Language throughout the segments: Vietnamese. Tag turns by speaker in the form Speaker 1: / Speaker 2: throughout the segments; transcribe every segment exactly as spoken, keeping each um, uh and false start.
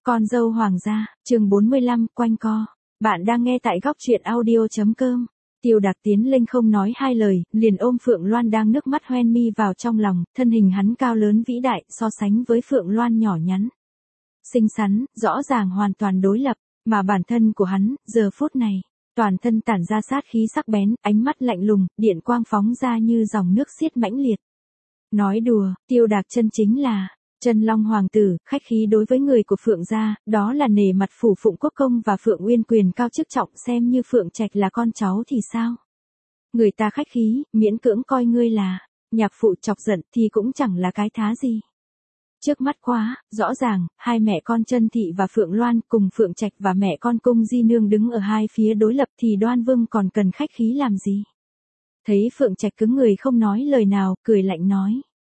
Speaker 1: Con dâu hoàng gia, chương bốn mươi lăm, quanh co. Bạn đang nghe tại góc truyện audio.com. Tiêu Đạc tiến lên không nói hai lời, liền ôm Phượng Loan đang nước mắt hoen mi vào trong lòng, thân hình hắn cao lớn vĩ đại, so sánh với Phượng Loan nhỏ nhắn. Xinh xắn, rõ ràng hoàn toàn đối lập, mà bản thân của hắn, giờ phút này, toàn thân tản ra sát khí sắc bén, ánh mắt lạnh lùng, điện quang phóng ra như dòng nước xiết mãnh liệt. Nói đùa, Tiêu Đạc chân chính là Chân Long hoàng tử, khách khí đối với người của Phượng gia, đó là nể mặt phủ Phụng Quốc công và Phượng Uyên quyền cao chức trọng, xem như Phượng Trạch là con cháu thì sao? Người ta khách khí, miễn cưỡng coi ngươi là nhạc phụ, chọc giận thì cũng chẳng là cái thá gì. Trước mắt quá, rõ ràng, hai mẹ con Chân Thị và Phượng Loan cùng Phượng Trạch và mẹ con Cung Di Nương đứng ở hai phía đối lập thì Đoan Vương còn cần khách khí làm gì? Thấy Phượng Trạch cứng người không nói lời nào, cười lạnh nói.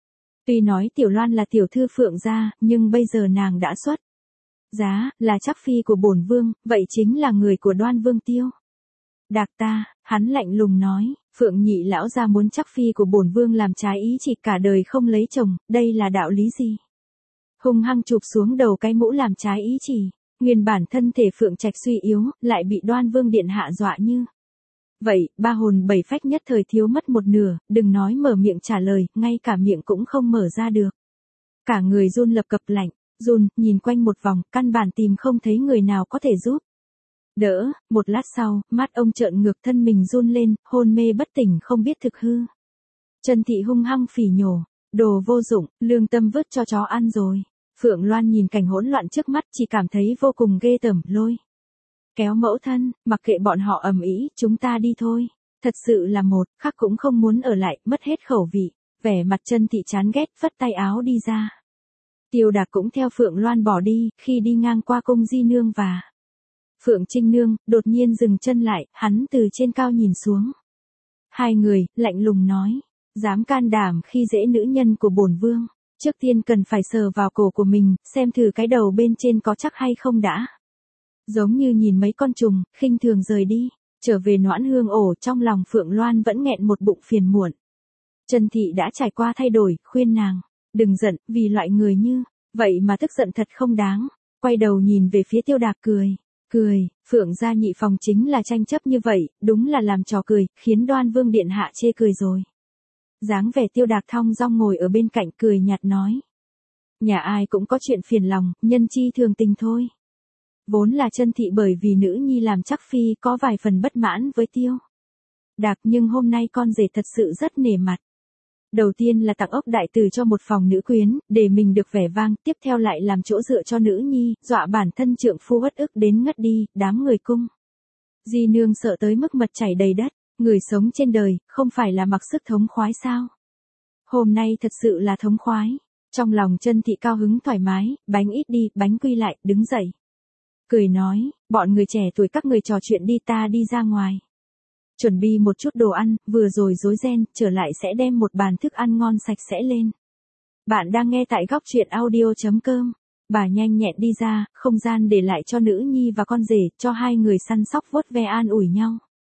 Speaker 1: Tuy nói Tiểu Loan là tiểu thư Phượng gia, nhưng bây giờ nàng đã xuất giá, là chắc phi của bổn vương, vậy chính là người của Đoan Vương Tiêu Đạc ta. Hắn lạnh lùng nói, Phượng nhị lão gia muốn chắc phi của bổn vương làm trái ý chỉ cả đời không lấy chồng, đây là đạo lý gì? Hung hăng chụp xuống đầu cái mũ làm trái ý chỉ, nguyên bản thân thể Phượng Trạch suy yếu, lại bị Đoan Vương điện hạ dọa như vậy, ba hồn bảy phách nhất thời thiếu mất một nửa, đừng nói mở miệng trả lời, ngay cả miệng cũng không mở ra được. Cả người run lập cập lạnh, run, nhìn quanh một vòng, căn bản tìm không thấy người nào có thể giúp đỡ. Một lát sau, mắt ông trợn ngược, thân mình run lên, hôn mê bất tỉnh không biết thực hư. Chân Thị hung hăng phỉ nhổ, đồ vô dụng, lương tâm vứt cho chó ăn rồi. Phượng Loan nhìn cảnh hỗn loạn trước mắt chỉ cảm thấy vô cùng ghê tởm, lôi kéo mẫu thân, mặc kệ bọn họ ầm ĩ, chúng ta đi thôi. Thật sự là một khắc cũng không muốn ở lại, mất hết khẩu vị. Vẻ mặt Chân Thị chán ghét, phất tay áo đi ra. Tiêu Đạc cũng theo Phượng Loan bỏ đi, khi đi ngang qua Cung Di Nương và Phượng Trinh Nương, đột nhiên dừng chân lại, hắn từ trên cao nhìn xuống. Hai người, lạnh lùng nói, dám can đảm khi dễ nữ nhân của bổn vương, trước tiên cần phải sờ vào cổ của mình, xem thử cái đầu bên trên có chắc hay không đã. Giống như nhìn mấy con trùng, khinh thường rời đi, trở về Noãn Hương ổ, trong lòng Phượng Loan vẫn nghẹn một bụng phiền muộn. Chân Thị đã trải qua thay đổi, khuyên nàng, đừng giận, vì loại người như vậy mà tức giận thật không đáng. Quay đầu nhìn về phía Tiêu Đạc cười, cười, Phượng gia nhị phòng chính là tranh chấp như vậy, đúng là làm trò cười, khiến Đoan Vương điện hạ chê cười rồi. Dáng vẻ Tiêu Đạc thong dong ngồi ở bên cạnh cười nhạt nói, nhà ai cũng có chuyện phiền lòng, nhân chi thường tình thôi. Vốn là Chân Thị bởi vì nữ nhi làm chắc phi có vài phần bất mãn với Tiêu Đạc, nhưng hôm nay con rể thật sự rất nể mặt. Đầu tiên là tặng ốc đại từ cho một phòng nữ quyến, để mình được vẻ vang, tiếp theo lại làm chỗ dựa cho nữ nhi, dọa bản thân trượng phu uất ức đến ngất đi, đám người Cung Di Nương sợ tới mức mật chảy đầy đất, người sống trên đời, không phải là mặc sức thống khoái sao? Hôm nay thật sự là thống khoái. Trong lòng Chân Thị cao hứng thoải mái, bánh ít đi, bánh quy lại, đứng dậy. Cười nói, bọn người trẻ tuổi các người trò chuyện đi, ta đi ra ngoài. Chuẩn bị một chút đồ ăn, vừa rồi rối ren, trở lại sẽ đem một bàn thức ăn ngon sạch sẽ lên. Bạn đang nghe tại góc truyện audio.com. Bà nhanh nhẹn đi ra, không gian để lại cho nữ nhi và con rể, cho hai người săn sóc vuốt ve an ủi nhau.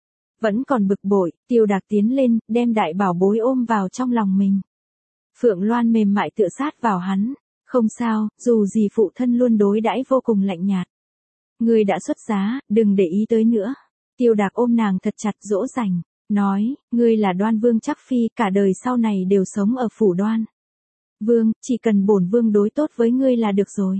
Speaker 1: Vẫn còn bực bội, Tiêu Đạc tiến lên, đem đại bảo bối ôm vào trong lòng mình. Phượng Loan mềm mại tựa sát vào hắn, không sao, dù gì phụ thân luôn đối đãi vô cùng lạnh nhạt. Ngươi đã xuất giá, đừng để ý tới nữa. Tiêu Đạc ôm nàng thật chặt dỗ dành, nói, ngươi là Đoan Vương chắc phi, cả đời sau này đều sống ở phủ Đoan Vương, chỉ cần bổn vương đối tốt với ngươi là được rồi.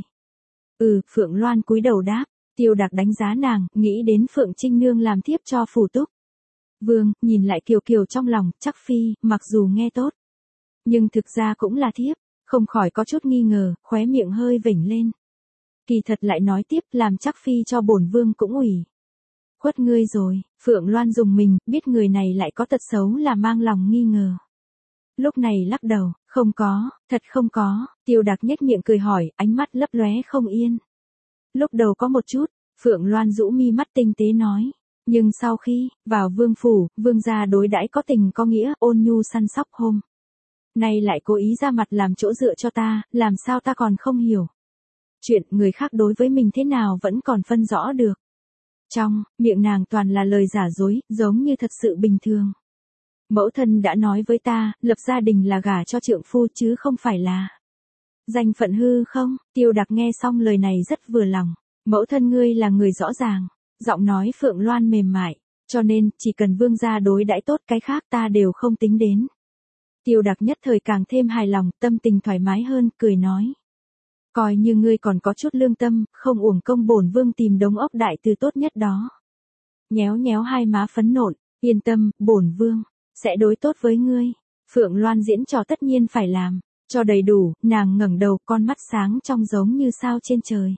Speaker 1: Ừ, Phượng Loan cúi đầu đáp. Tiêu Đạc đánh giá nàng, nghĩ đến Phượng Trinh Nương làm thiếp cho phủ Túc Vương, nhìn lại kiều kiều trong lòng, chắc phi, mặc dù nghe tốt, nhưng thực ra cũng là thiếp, không khỏi có chút nghi ngờ, khóe miệng hơi vểnh lên. Kỳ thật lại nói tiếp, làm chắc phi cho bổn vương cũng ủy khuất ngươi rồi. Phượng Loan dùng mình, biết người này lại có tật xấu là mang lòng nghi ngờ. Lúc này lắc đầu, không có, thật không có. Tiêu Đạc nhếch miệng cười hỏi, ánh mắt lấp lóe không yên. Lúc đầu có một chút, Phượng Loan rũ mi mắt tinh tế nói, nhưng sau khi vào vương phủ, vương gia đối đãi có tình có nghĩa, ôn nhu săn sóc, hôm nay lại cố ý ra mặt làm chỗ dựa cho ta, làm sao ta còn không hiểu chuyện người khác đối với mình thế nào vẫn còn phân rõ được. Trong miệng nàng toàn là lời giả dối, giống như thật sự bình thường. Mẫu thân đã nói với ta, lập gia đình là gả cho trượng phu chứ không phải là Danh phận hư không? Tiêu Đặc nghe xong lời này rất vừa lòng. Mẫu thân ngươi là người rõ ràng. Giọng nói Phượng Loan mềm mại. Cho nên, chỉ cần vương gia đối đãi tốt, cái khác ta đều không tính đến. Tiêu Đặc nhất thời càng thêm hài lòng, tâm tình thoải mái hơn, cười nói. Coi như ngươi còn có chút lương tâm, không uổng công bổn vương tìm đống ốc đại từ tốt nhất đó. Nhéo nhéo hai má phấn nộn, yên tâm, bổn vương sẽ đối tốt với ngươi. Phượng Loan diễn trò tất nhiên phải làm, cho đầy đủ, nàng ngẩng đầu, con mắt sáng trong giống như sao trên trời.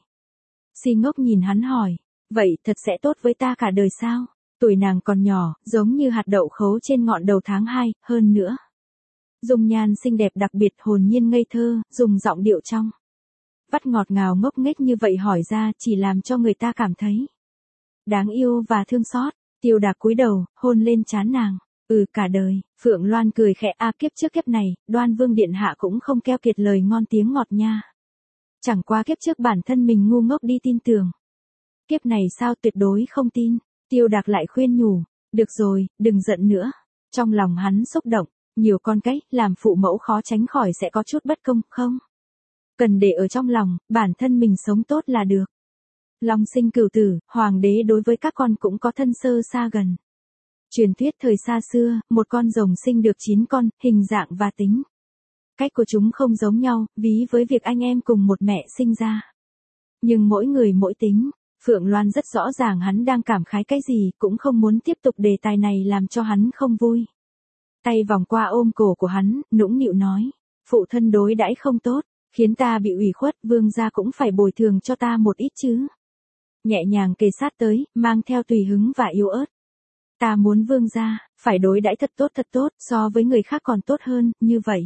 Speaker 1: Si ngốc nhìn hắn hỏi, vậy thật sẽ tốt với ta cả đời sao? Tuổi nàng còn nhỏ, giống như hạt đậu khấu trên ngọn đầu tháng hai, hơn nữa. Dung nhan xinh đẹp đặc biệt, hồn nhiên ngây thơ, dùng giọng điệu trong vắt ngọt ngào ngốc nghếch như vậy hỏi ra chỉ làm cho người ta cảm thấy đáng yêu và thương xót. Tiêu Đạc cúi đầu, hôn lên trán nàng. Ừ, cả đời. Phượng Loan cười khẽ, a kiếp trước kiếp này, Đoan Vương điện hạ cũng không keo kiệt lời ngon tiếng ngọt nha. Chẳng qua kiếp trước bản thân mình ngu ngốc đi tin tưởng. Kiếp này sao tuyệt đối không tin. Tiêu Đạc lại khuyên nhủ, được rồi, đừng giận nữa. Trong lòng hắn xúc động, nhiều con cái, làm phụ mẫu khó tránh khỏi sẽ có chút bất công, không? Cần để ở trong lòng, bản thân mình sống tốt là được. Long sinh cửu tử, hoàng đế đối với các con cũng có thân sơ xa gần. Truyền thuyết thời xa xưa, một con rồng sinh được chín con, hình dạng và tính cách của chúng không giống nhau, ví với việc anh em cùng một mẹ sinh ra. Nhưng mỗi người mỗi tính, Phượng Loan rất rõ ràng hắn đang cảm khái cái gì, cũng không muốn tiếp tục đề tài này làm cho hắn không vui. Tay vòng qua ôm cổ của hắn, nũng nịu nói, phụ thân đối đãi không tốt, khiến ta bị ủy khuất, vương gia cũng phải bồi thường cho ta một ít chứ. Nhẹ nhàng kề sát tới, mang theo tùy hứng và yếu ớt. Ta muốn vương gia phải đối đãi thật tốt thật tốt, so với người khác còn tốt hơn, như vậy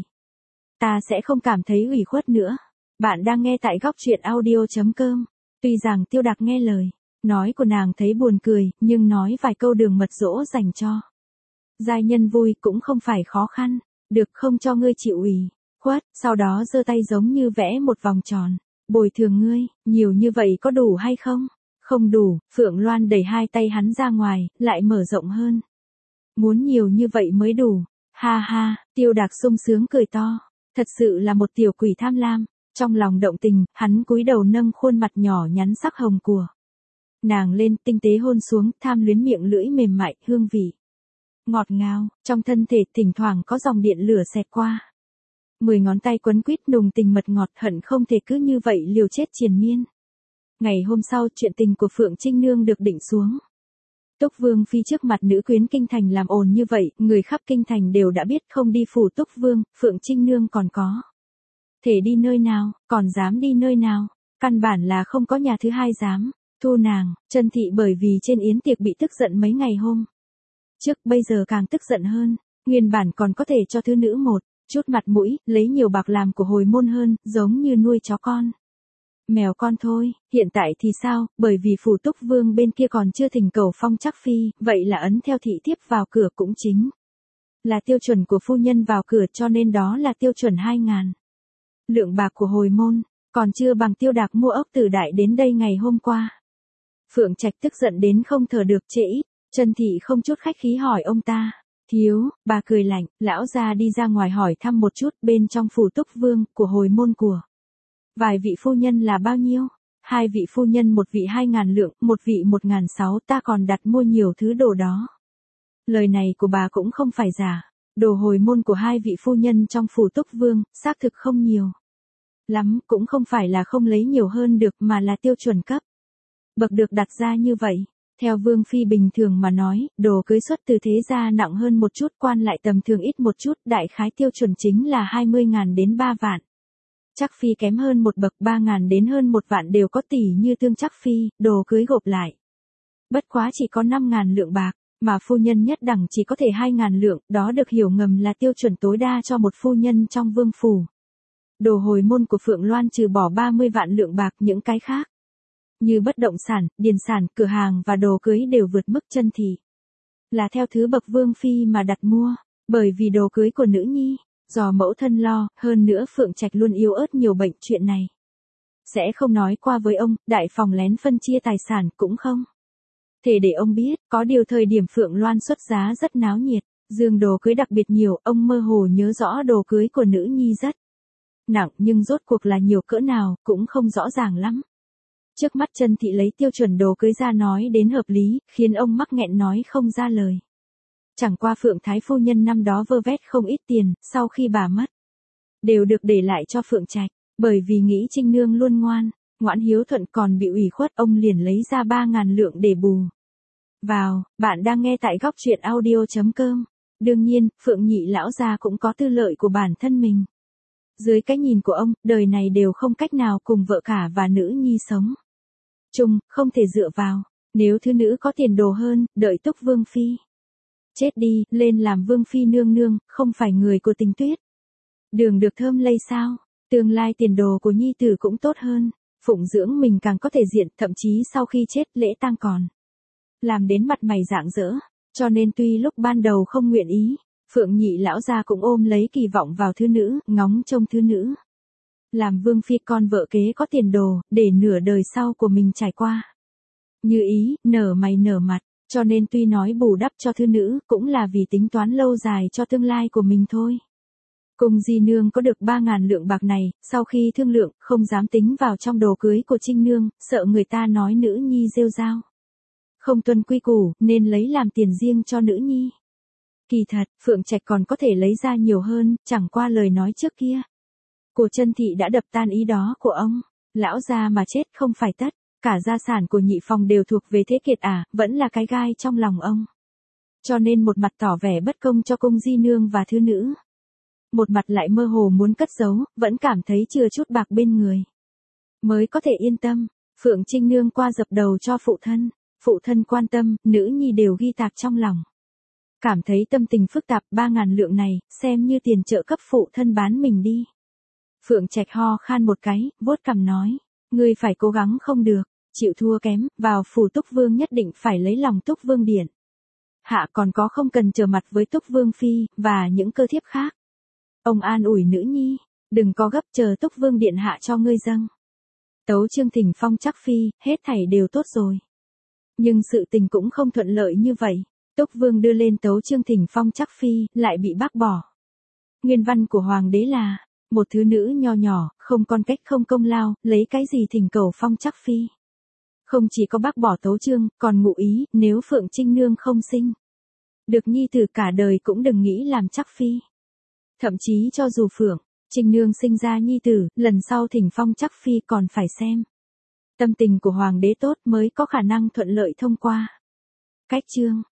Speaker 1: ta sẽ không cảm thấy ủy khuất nữa. Bạn đang nghe tại góc truyện audio chấm com. Tuy rằng Tiêu Đạc nghe lời nói của nàng thấy buồn cười, nhưng nói vài câu đường mật dỗ dành cho giai nhân vui cũng không phải khó khăn. Được, không cho ngươi chịu ủy khuất, sau đó giơ tay giống như vẽ một vòng tròn. Bồi thường ngươi, nhiều như vậy có đủ hay không? Không đủ. Phượng Loan đẩy hai tay hắn ra ngoài, lại mở rộng hơn. Muốn nhiều như vậy mới đủ. Ha ha, Tiêu Đạc sung sướng cười to. Thật sự là một tiểu quỷ tham lam. Trong lòng động tình, hắn cúi đầu nâng khuôn mặt nhỏ nhắn sắc hồng của nàng lên, tinh tế hôn xuống, tham luyến miệng lưỡi mềm mại, hương vị ngọt ngào, trong thân thể thỉnh thoảng có dòng điện lửa xẹt qua. Mười ngón tay quấn quýt nùng tình mật ngọt, hận không thể cứ như vậy liều chết triền miên. Ngày hôm sau, chuyện tình của Phượng Trinh Nương được định xuống. Túc Vương phi trước mặt nữ quyến kinh thành làm ồn như vậy, người khắp kinh thành đều đã biết, không đi phủ Túc Vương, Phượng Trinh Nương còn có thể đi nơi nào, còn dám đi nơi nào, căn bản là không có nhà thứ hai dám thu nàng. Trân Thị bởi vì trên yến tiệc bị tức giận mấy ngày hôm trước, bây giờ càng tức giận hơn. Nguyên bản còn có thể cho thứ nữ một chút mặt mũi, lấy nhiều bạc làm của hồi môn hơn, giống như nuôi chó con mèo con thôi. Hiện tại thì sao, bởi vì phủ Túc Vương bên kia còn chưa thỉnh cầu phong chắc phi, vậy là ấn theo thị thiếp vào cửa, cũng chính là tiêu chuẩn của phu nhân vào cửa, cho nên đó là tiêu chuẩn hai ngàn lượng bạc của hồi môn, còn chưa bằng Tiêu Đạc mua ốc Tử Đại đến đây ngày hôm qua. Phượng Trạch tức giận đến không thở được, trễ ít. Trân Thị không chút khách khí hỏi ông ta, thiếu, bà cười lạnh, lão gia đi ra ngoài hỏi thăm một chút, bên trong phủ Túc Vương, của hồi môn của vài vị phu nhân là bao nhiêu? Hai vị phu nhân, một vị hai ngàn lượng, một vị một ngàn sáu, ta còn đặt mua nhiều thứ đồ đó. Lời này của bà cũng không phải giả. Đồ hồi môn của hai vị phu nhân trong phủ Túc Vương, xác thực không nhiều lắm, cũng không phải là không lấy nhiều hơn được, mà là tiêu chuẩn cấp bậc được đặt ra như vậy. Theo Vương phi bình thường mà nói, đồ cưới xuất từ thế gia nặng hơn một chút, quan lại tầm thường ít một chút, đại khái tiêu chuẩn chính là hai mươi ngàn đến ba vạn. Chắc phi kém hơn một bậc, ba ngàn đến hơn một vạn đều có, tỷ như Tương Chắc phi, đồ cưới gộp lại bất quá chỉ có năm ngàn lượng bạc, mà phu nhân nhất đẳng chỉ có thể hai ngàn lượng, đó được hiểu ngầm là tiêu chuẩn tối đa cho một phu nhân trong vương phủ. Đồ hồi môn của Phượng Loan trừ bỏ ba mươi vạn lượng bạc, những cái khác như bất động sản, điền sản, cửa hàng và đồ cưới đều vượt mức Trân Thị là theo thứ bậc vương phi mà đặt mua, bởi vì đồ cưới của nữ nhi do mẫu thân lo, hơn nữa Phượng Trạch luôn yếu ớt nhiều bệnh, chuyện này sẽ không nói qua với ông, đại phòng lén phân chia tài sản cũng không thể để ông biết. Có điều thời điểm Phượng Loan xuất giá rất náo nhiệt, dương đồ cưới đặc biệt nhiều, ông mơ hồ nhớ rõ đồ cưới của nữ nhi rất nặng nhưng rốt cuộc là nhiều cỡ nào, cũng không rõ ràng lắm. Trước mắt Trân Thị lấy tiêu chuẩn đồ cưới ra nói đến hợp lý, khiến ông mắc nghẹn nói không ra lời. Chẳng qua Phượng Thái phu nhân năm đó vơ vét không ít tiền, sau khi bà mất, đều được để lại cho Phượng Trạch, bởi vì nghĩ Trinh Nương luôn ngoan, ngoãn hiếu thuận còn bị ủy khuất, ông liền lấy ra ba ngàn lượng để bù vào. Bạn đang nghe tại góc truyện audio chấm com. Đương nhiên, Phượng Nhị lão gia cũng có tư lợi của bản thân mình. Dưới cái nhìn của ông, đời này đều không cách nào cùng vợ cả và nữ nhi sống chung, không thể dựa vào. Nếu thứ nữ có tiền đồ hơn, đợi Túc Vương Phi chết đi, lên làm Vương Phi nương nương, không phải người của Tình Tuyết. Đường được thơm lây sao, tương lai tiền đồ của nhi tử cũng tốt hơn, phụng dưỡng mình càng có thể diện, thậm chí sau khi chết lễ tang còn làm đến mặt mày rạng rỡ, cho nên tuy lúc ban đầu không nguyện ý, Phượng Nhị lão gia cũng ôm lấy kỳ vọng vào thứ nữ, ngóng trông thứ nữ làm Vương Phi con vợ kế có tiền đồ, để nửa đời sau của mình trải qua như ý, nở mày nở mặt, cho nên tuy nói bù đắp cho thứ nữ, cũng là vì tính toán lâu dài cho tương lai của mình thôi. Cung Di Nương có được ba ngàn lượng bạc này, sau khi thương lượng, không dám tính vào trong đồ cưới của Trinh Nương, sợ người ta nói nữ nhi rêu rao, không tuân quy củ, nên lấy làm tiền riêng cho nữ nhi. Kỳ thật, Phượng Trạch còn có thể lấy ra nhiều hơn, chẳng qua lời nói trước kia của Trân Thị đã đập tan ý đó của ông. Lão gia mà chết không phải tất, cả gia sản của Nhị Phòng đều thuộc về Thế Kiệt à, vẫn là cái gai trong lòng ông. Cho nên một mặt tỏ vẻ bất công cho Cung Di Nương và thứ nữ, một mặt lại mơ hồ muốn cất giấu, vẫn cảm thấy chừa chút bạc bên người, mới có thể yên tâm. Phượng Trinh Nương qua dập đầu cho phụ thân, phụ thân quan tâm, nữ nhi đều ghi tạc trong lòng. Cảm thấy tâm tình phức tạp, ba ngàn lượng này, xem như tiền trợ cấp phụ thân bán mình đi. Phượng Trạch ho khan một cái, vuốt cằm nói, ngươi phải cố gắng không được, chịu thua kém, vào phủ Túc Vương nhất định phải lấy lòng Túc Vương điện hạ, còn có không cần trở mặt với Túc Vương Phi, và những cơ thiếp khác. Ông an ủi nữ nhi, đừng có gấp, chờ Túc Vương điện hạ cho ngươi dâng tấu chương thỉnh phong chắc phi, hết thảy đều tốt rồi. Nhưng sự tình cũng không thuận lợi như vậy. Túc Vương đưa lên tấu chương thỉnh phong chắc phi, lại bị bác bỏ. Nguyên văn của hoàng đế là, một thứ nữ nho nhỏ, không con cách không công lao, lấy cái gì thỉnh cầu phong chắc phi. Không chỉ có bác bỏ tấu chương, còn ngụ ý, nếu Phượng Trinh Nương không sinh được nhi tử cả đời cũng đừng nghĩ làm chắc phi. Thậm chí cho dù Phượng Trinh Nương sinh ra nhi tử, lần sau thỉnh phong chắc phi còn phải xem tâm tình của hoàng đế tốt mới có khả năng thuận lợi thông qua cách chương.